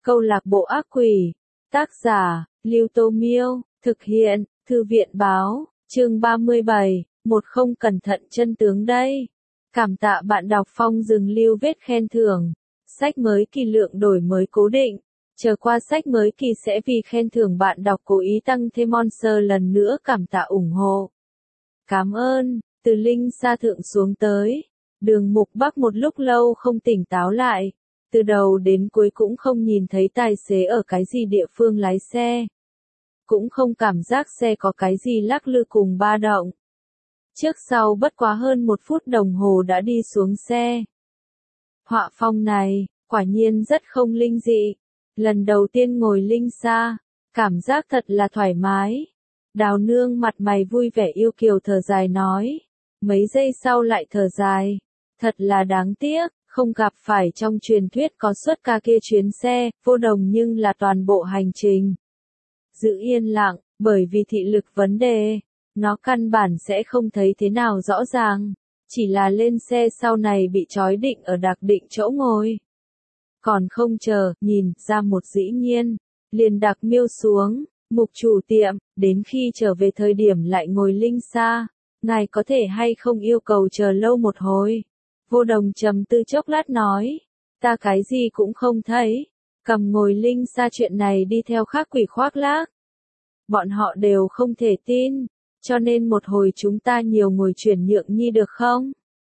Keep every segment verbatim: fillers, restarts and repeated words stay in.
Câu lạc bộ ác quỷ. Tác giả, Lưu Tô Miêu. Thực hiện, Thư viện báo. Chương ba mươi bảy. Một không cẩn thận chân tướng đây. Cảm tạ bạn đọc Phong dừng lưu vết khen thưởng. Sách mới kỳ lượng đổi mới cố định. Chờ qua sách mới kỳ sẽ vì khen thưởng bạn đọc cố ý tăng thêm Monster lần nữa cảm tạ ủng hộ. Cảm ơn. Từ Linh Sa Thượng xuống tới. Đường Mục Bắc một lúc lâu không tỉnh táo lại. Từ đầu đến cuối cũng không nhìn thấy tài xế ở cái gì địa phương lái xe. Cũng không cảm giác xe có cái gì lắc lư cùng ba động. Trước sau bất quá hơn một phút đồng hồ đã đi xuống xe. Họa phong này, quả nhiên rất không linh dị. Lần đầu tiên ngồi Linh Sa, cảm giác thật là thoải mái. Đào Nương mặt mày vui vẻ yêu kiều thở dài nói. Mấy giây sau lại thở dài. Thật là đáng tiếc, không gặp phải trong truyền thuyết có suất ca kia chuyến xe, vô đồng nhưng là toàn bộ hành trình. Giữ yên lặng, bởi vì thị lực vấn đề, nó căn bản sẽ không thấy thế nào rõ ràng. Chỉ là lên xe sau này bị trói định ở đặc định chỗ ngồi. Còn không chờ, nhìn ra một dĩ nhiên, liền đặc miêu xuống, Mục chủ tiệm, đến khi trở về thời điểm lại ngồi Linh Sa, ngài có thể hay không yêu cầu chờ lâu một hồi. Vô đồng trầm tư chốc lát nói, ta cái gì cũng không thấy, cầm ngồi Linh Sa chuyện này đi theo khác quỷ khoác lác. Bọn họ đều không thể tin, cho nên một hồi chúng ta nhiều ngồi chuyển nhượng nhi được không?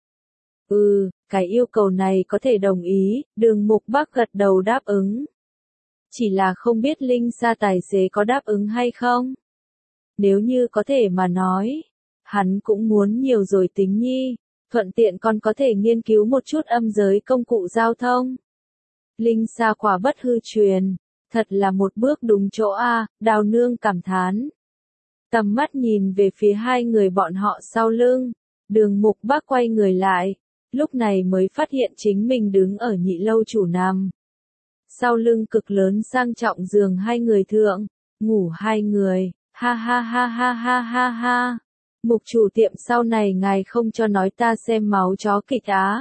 Ừ, cái yêu cầu này có thể đồng ý, Đường Mục Bắc gật đầu đáp ứng. Chỉ là không biết Linh Sa tài xế có đáp ứng hay không? Nếu như có thể mà nói, hắn cũng muốn nhiều rồi tính nhi, thuận tiện còn có thể nghiên cứu một chút âm giới công cụ giao thông. Linh Sa quả bất hư truyền, thật là một bước đúng chỗ a, Đào Nương cảm thán. Tầm mắt nhìn về phía hai người bọn họ sau lưng, Đường Mục Bắc quay người lại, lúc này mới phát hiện chính mình đứng ở nhị lâu chủ nằm. Sau lưng cực lớn sang trọng giường hai người thượng, ngủ hai người, ha ha ha ha ha ha ha. Mục chủ tiệm sau này ngài không cho nói ta xem máu chó kịch á.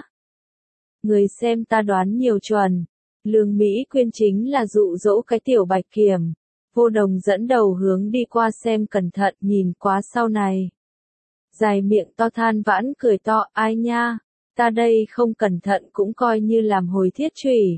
Người xem ta đoán nhiều chuẩn. Lương Mỹ Quyên chính là dụ dỗ cái tiểu bạch kiểm. Vô đồng dẫn đầu hướng đi qua xem cẩn thận nhìn quá sau này. Dài miệng to than vãn cười to, ai nha, ta đây không cẩn thận cũng coi như làm hồi thiết chủy.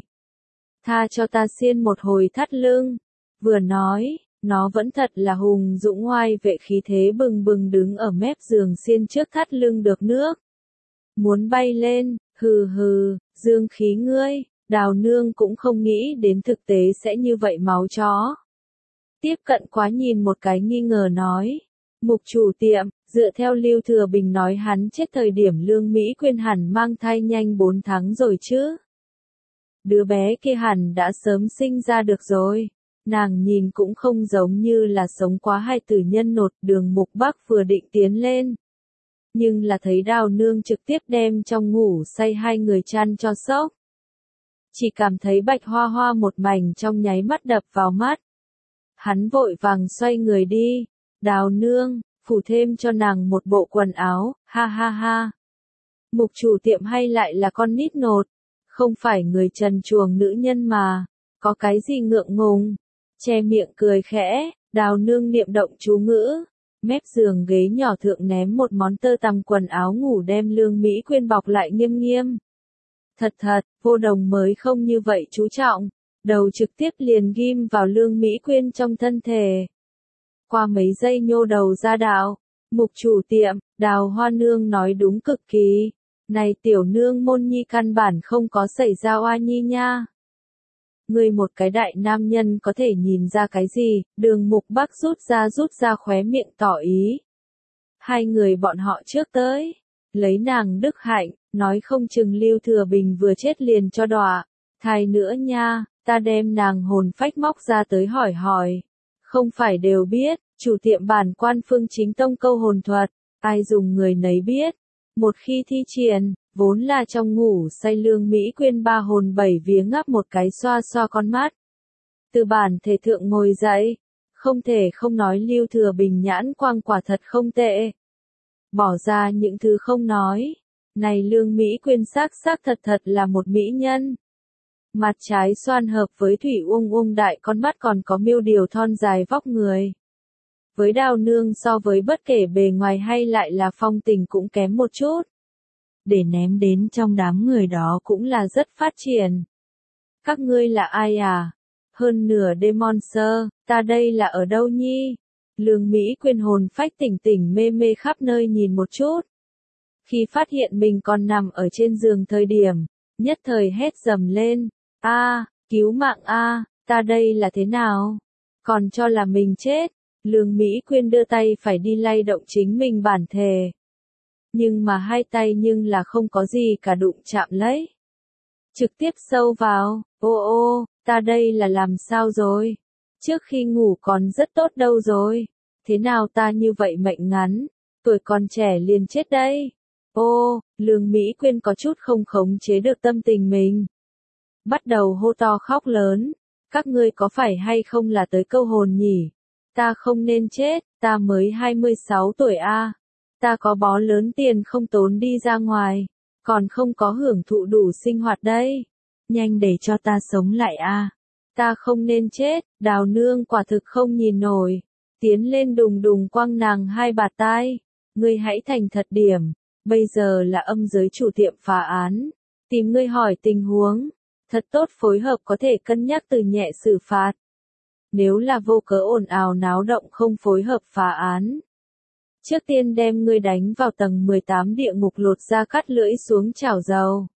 Tha cho ta xiên một hồi thắt lưng. Vừa nói, nó vẫn thật là hùng dũng ngoai vệ khí thế bừng bừng đứng ở mép giường xiên trước thắt lưng được nước. Muốn bay lên, hừ hừ, dương khí ngươi, Đào Nương cũng không nghĩ đến thực tế sẽ như vậy máu chó. Tiếp cận quá nhìn một cái nghi ngờ nói. Mục chủ tiệm, dựa theo Lưu Thừa Bình nói hắn chết thời điểm Lương Mỹ Quyên hẳn mang thai nhanh bốn tháng rồi chứ. Đứa bé kia hẳn đã sớm sinh ra được rồi. Nàng nhìn cũng không giống như là sống quá hai tử nhân nột. Đường Mục Bắc vừa định tiến lên. Nhưng là thấy Đào Nương trực tiếp đem trong ngủ say hai người chăn cho sốc. Chỉ cảm thấy bạch hoa hoa một mảnh trong nháy mắt đập vào mắt. Hắn vội vàng xoay người đi. Đào Nương, phủ thêm cho nàng một bộ quần áo, ha ha ha. Mục chủ tiệm hay lại là con nít nột. Không phải người trần truồng nữ nhân mà, có cái gì ngượng ngùng, che miệng cười khẽ, Đào Nương niệm động chú ngữ, mép giường ghế nhỏ thượng ném một món tơ tằm quần áo ngủ đem Lương Mỹ Quyên bọc lại nghiêm nghiêm. Thật thật, vô đồng mới không như vậy chú trọng, đầu trực tiếp liền ghim vào Lương Mỹ Quyên trong thân thể. Qua mấy giây nhô đầu ra đạo, mục chủ tiệm, Đào Hoa Nương nói đúng cực kỳ. Này tiểu nương môn nhi căn bản không có xảy ra oa nhi nha. Ngươi một cái đại nam nhân có thể nhìn ra cái gì, Đường Mục Bắc rút ra rút ra khóe miệng tỏ ý. Hai người bọn họ trước tới, lấy nàng đức hạnh, nói không chừng Lưu Thừa Bình vừa chết liền cho đọa. Thai nữa nha, ta đem nàng hồn phách móc ra tới hỏi hỏi. Không phải đều biết, chủ tiệm bản quan phương chính tông câu hồn thuật, ai dùng người nấy biết. Một khi thi triển, vốn là trong ngủ say Lương Mỹ Quyên ba hồn bảy vía ngáp một cái xoa xoa con mắt. Từ bản thể thượng ngồi dậy, không thể không nói Lưu Thừa Bình nhãn quang quả thật không tệ. Bỏ ra những thứ không nói, này Lương Mỹ Quyên xác xác thật thật là một mỹ nhân. Mặt trái xoan hợp với Thủy Uông Uông đại con mắt còn có miêu điều thon dài vóc người. Với Đào Nương so với bất kể bề ngoài hay lại là phong tình cũng kém một chút. Để ném đến trong đám người đó cũng là rất phát triển. Các ngươi là ai à? Hơn nửa Demon Sir, ta đây là ở đâu nhi? Lương Mỹ Quyên hồn phách tỉnh tỉnh mê mê khắp nơi nhìn một chút. Khi phát hiện mình còn nằm ở trên giường thời điểm, nhất thời hét dầm lên. A, cứu mạng a, ta đây là thế nào? Còn cho là mình chết. Lương Mỹ Quyên đưa tay phải đi lay động chính mình bản thể. Nhưng mà hai tay nhưng là không có gì cả đụng chạm lấy. Trực tiếp sâu vào, ô ô, ta đây là làm sao rồi? Trước khi ngủ còn rất tốt đâu rồi? Thế nào ta như vậy mệnh ngắn, tuổi còn trẻ liền chết đây? Ô, Lương Mỹ Quyên có chút không khống chế được tâm tình mình. Bắt đầu hô to khóc lớn, các ngươi có phải hay không là tới câu hồn nhỉ? Ta không nên chết, ta mới hai mươi sáu tuổi a, ta có bó lớn tiền không tốn đi ra ngoài, còn không có hưởng thụ đủ sinh hoạt đây. Nhanh để cho ta sống lại a, ta không nên chết. Đào Nương quả thực không nhìn nổi, tiến lên đùng đùng quăng nàng hai bạt tai. Ngươi hãy thành thật điểm, bây giờ là âm giới chủ tiệm phá án, tìm ngươi hỏi tình huống, thật tốt phối hợp có thể cân nhắc từ nhẹ xử phạt. Nếu là vô cớ ồn ào náo động không phối hợp phá án, trước tiên đem ngươi đánh vào tầng mười tám địa ngục lột ra cắt lưỡi xuống chảo dầu.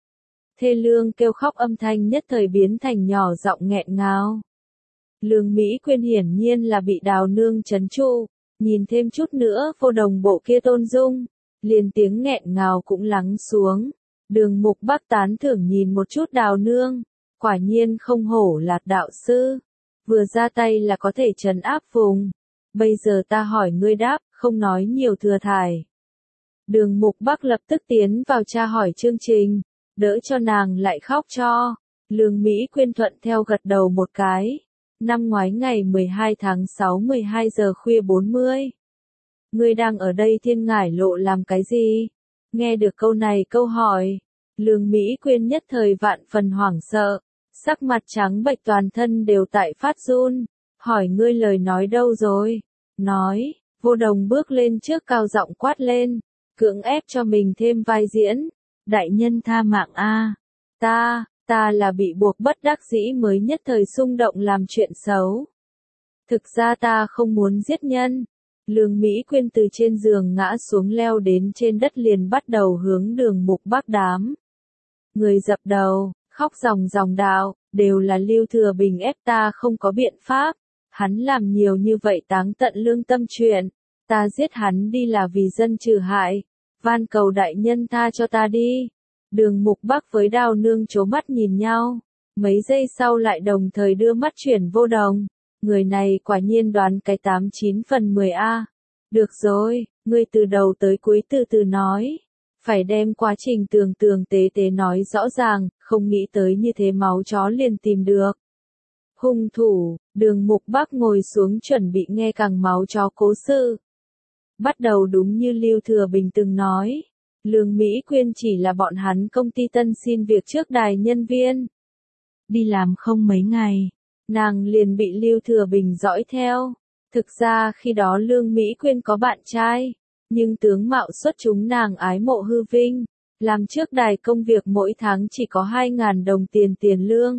Thê lương kêu khóc âm thanh nhất thời biến thành nhỏ giọng nghẹn ngào. Lương Mỹ Quyên hiển nhiên là bị Đào Nương trấn trụ, nhìn thêm chút nữa vô đồng bộ kia tôn dung, liền tiếng nghẹn ngào cũng lắng xuống. Đường Mục Bắc tán thưởng nhìn một chút Đào Nương, quả nhiên không hổ là đạo sư, vừa ra tay là có thể trấn áp vùng. Bây giờ ta hỏi ngươi đáp, không nói nhiều thừa thải. Đường Mục Bắc lập tức tiến vào tra hỏi chương trình, đỡ cho nàng lại khóc cho. Lương Mỹ Quyên thuận theo gật đầu một cái. Năm ngoái ngày mười hai tháng sáu mười hai giờ khuya bốn mươi. Ngươi đang ở đây Thiên Ngải Lộ làm cái gì? Nghe được câu này câu hỏi, Lương Mỹ Quyên nhất thời vạn phần hoảng sợ, sắc mặt trắng bệch toàn thân đều tại phát run. Hỏi ngươi lời nói đâu rồi? Nói, Vô Đồng bước lên trước cao giọng quát lên, cưỡng ép cho mình thêm vai diễn. Đại nhân tha mạng a, ta, ta là bị buộc bất đắc dĩ mới nhất thời xung động làm chuyện xấu. Thực ra ta không muốn giết nhân. Lương Mỹ Quyên từ trên giường ngã xuống leo đến trên đất liền bắt đầu hướng Đường Mục Bắc đám. Người dập đầu, khóc ròng ròng đạo, đều là Lưu Thừa Bình ép ta không có biện pháp. Hắn làm nhiều như vậy táng tận lương tâm chuyện, ta giết hắn đi là vì dân trừ hại. Van cầu đại nhân tha cho ta đi. Đường Mục Bắc với Đào Nương trố mắt nhìn nhau, mấy giây sau lại đồng thời đưa mắt chuyển Vô Đồng. Người này quả nhiên đoán cái tám chín phần mười a. Được rồi, ngươi từ đầu tới cuối từ từ nói. Phải đem quá trình tường tường tế tế nói rõ ràng, không nghĩ tới như thế máu chó liền tìm được. Hung thủ, Đường Mục Bắc ngồi xuống chuẩn bị nghe càng máu chó cố sự. Bắt đầu đúng như Lưu Thừa Bình từng nói, Lương Mỹ Quyên chỉ là bọn hắn công ty tân xin việc trước đài nhân viên. Đi làm không mấy ngày, nàng liền bị Lưu Thừa Bình dõi theo. Thực ra khi đó Lương Mỹ Quyên có bạn trai, nhưng tướng mạo xuất chúng nàng ái mộ hư vinh, làm trước đài công việc mỗi tháng chỉ có hai nghìn đồng tiền tiền lương.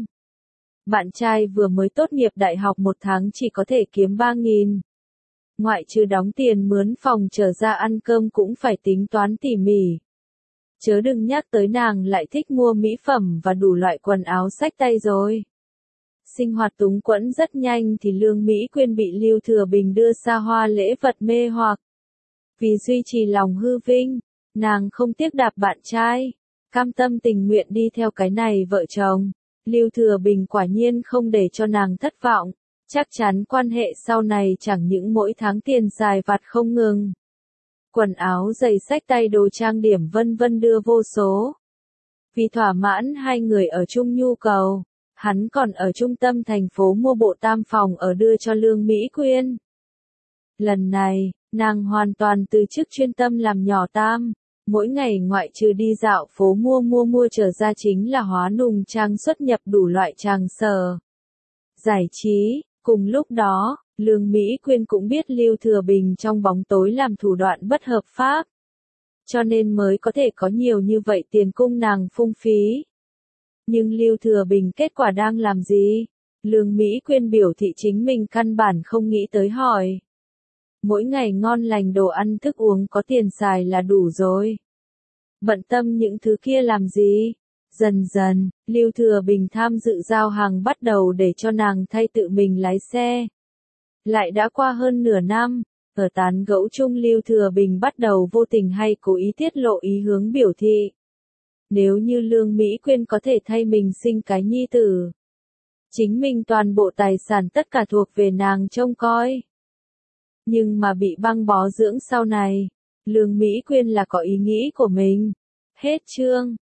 Bạn trai vừa mới tốt nghiệp đại học một tháng chỉ có thể kiếm ba nghìn. Ngoại trừ đóng tiền mướn phòng trở ra ăn cơm cũng phải tính toán tỉ mỉ. Chớ đừng nhắc tới nàng lại thích mua mỹ phẩm và đủ loại quần áo xách tay rồi. Sinh hoạt túng quẫn rất nhanh thì Lương Mỹ Quyên bị Lưu Thừa Bình đưa xa hoa lễ vật mê hoặc. Vì duy trì lòng hư vinh, nàng không tiếc đạp bạn trai, cam tâm tình nguyện đi theo cái này vợ chồng. Lưu Thừa Bình quả nhiên không để cho nàng thất vọng, chắc chắn quan hệ sau này chẳng những mỗi tháng tiền xài vặt không ngừng. Quần áo giày xách tay đồ trang điểm vân vân đưa vô số. Vì thỏa mãn hai người ở chung nhu cầu, hắn còn ở trung tâm thành phố mua bộ tam phòng ở đưa cho Lương Mỹ Quyên. Lần này, nàng hoàn toàn từ chức chuyên tâm làm nhỏ tam, Mỗi ngày ngoại trừ đi dạo phố mua mua mua trở ra chính là hóa nùng trang xuất nhập đủ loại tràng sở. Giải trí, cùng lúc đó, Lương Mỹ Quyên cũng biết Lưu Thừa Bình trong bóng tối làm thủ đoạn bất hợp pháp. Cho nên mới có thể có nhiều như vậy tiền cung nàng phung phí. Nhưng Lưu Thừa Bình kết quả đang làm gì? Lương Mỹ Quyên biểu thị chính mình căn bản không nghĩ tới hỏi. Mỗi ngày ngon lành đồ ăn thức uống có tiền xài là đủ rồi. Bận tâm những thứ kia làm gì? Dần dần, Lưu Thừa Bình tham dự giao hàng bắt đầu để cho nàng thay tự mình lái xe. Lại đã qua hơn nửa năm, ở tán gẫu chung Lưu Thừa Bình bắt đầu vô tình hay cố ý tiết lộ ý hướng biểu thị. Nếu như Lương Mỹ Quyên có thể thay mình sinh cái nhi tử, chính mình toàn bộ tài sản tất cả thuộc về nàng trông coi. Nhưng mà bị băng bó dưỡng sau này, Lương Mỹ Quyên là có ý nghĩ của mình. Hết chương.